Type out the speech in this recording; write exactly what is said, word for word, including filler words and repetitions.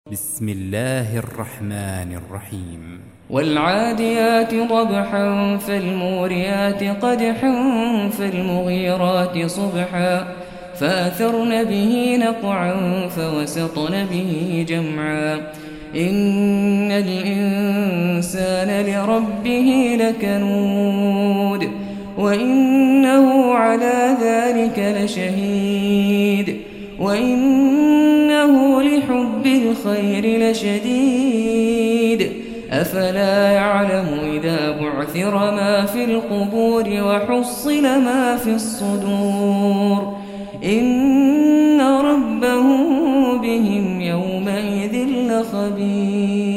بسم الله الرحمن الرحيم والعاديات ضبحا فالموريات قدحا فالمغيرات صبحا فأثرن به نقعا فوسطن به جمعا إن الإنسان لربه لكنود وإنه على ذلك لشهيد وإنه لحب الخير لشديد أفلا يعلم إذا بعثر ما في القبور وحصل ما في الصدور إن ربهم بهم يومئذ لخبير.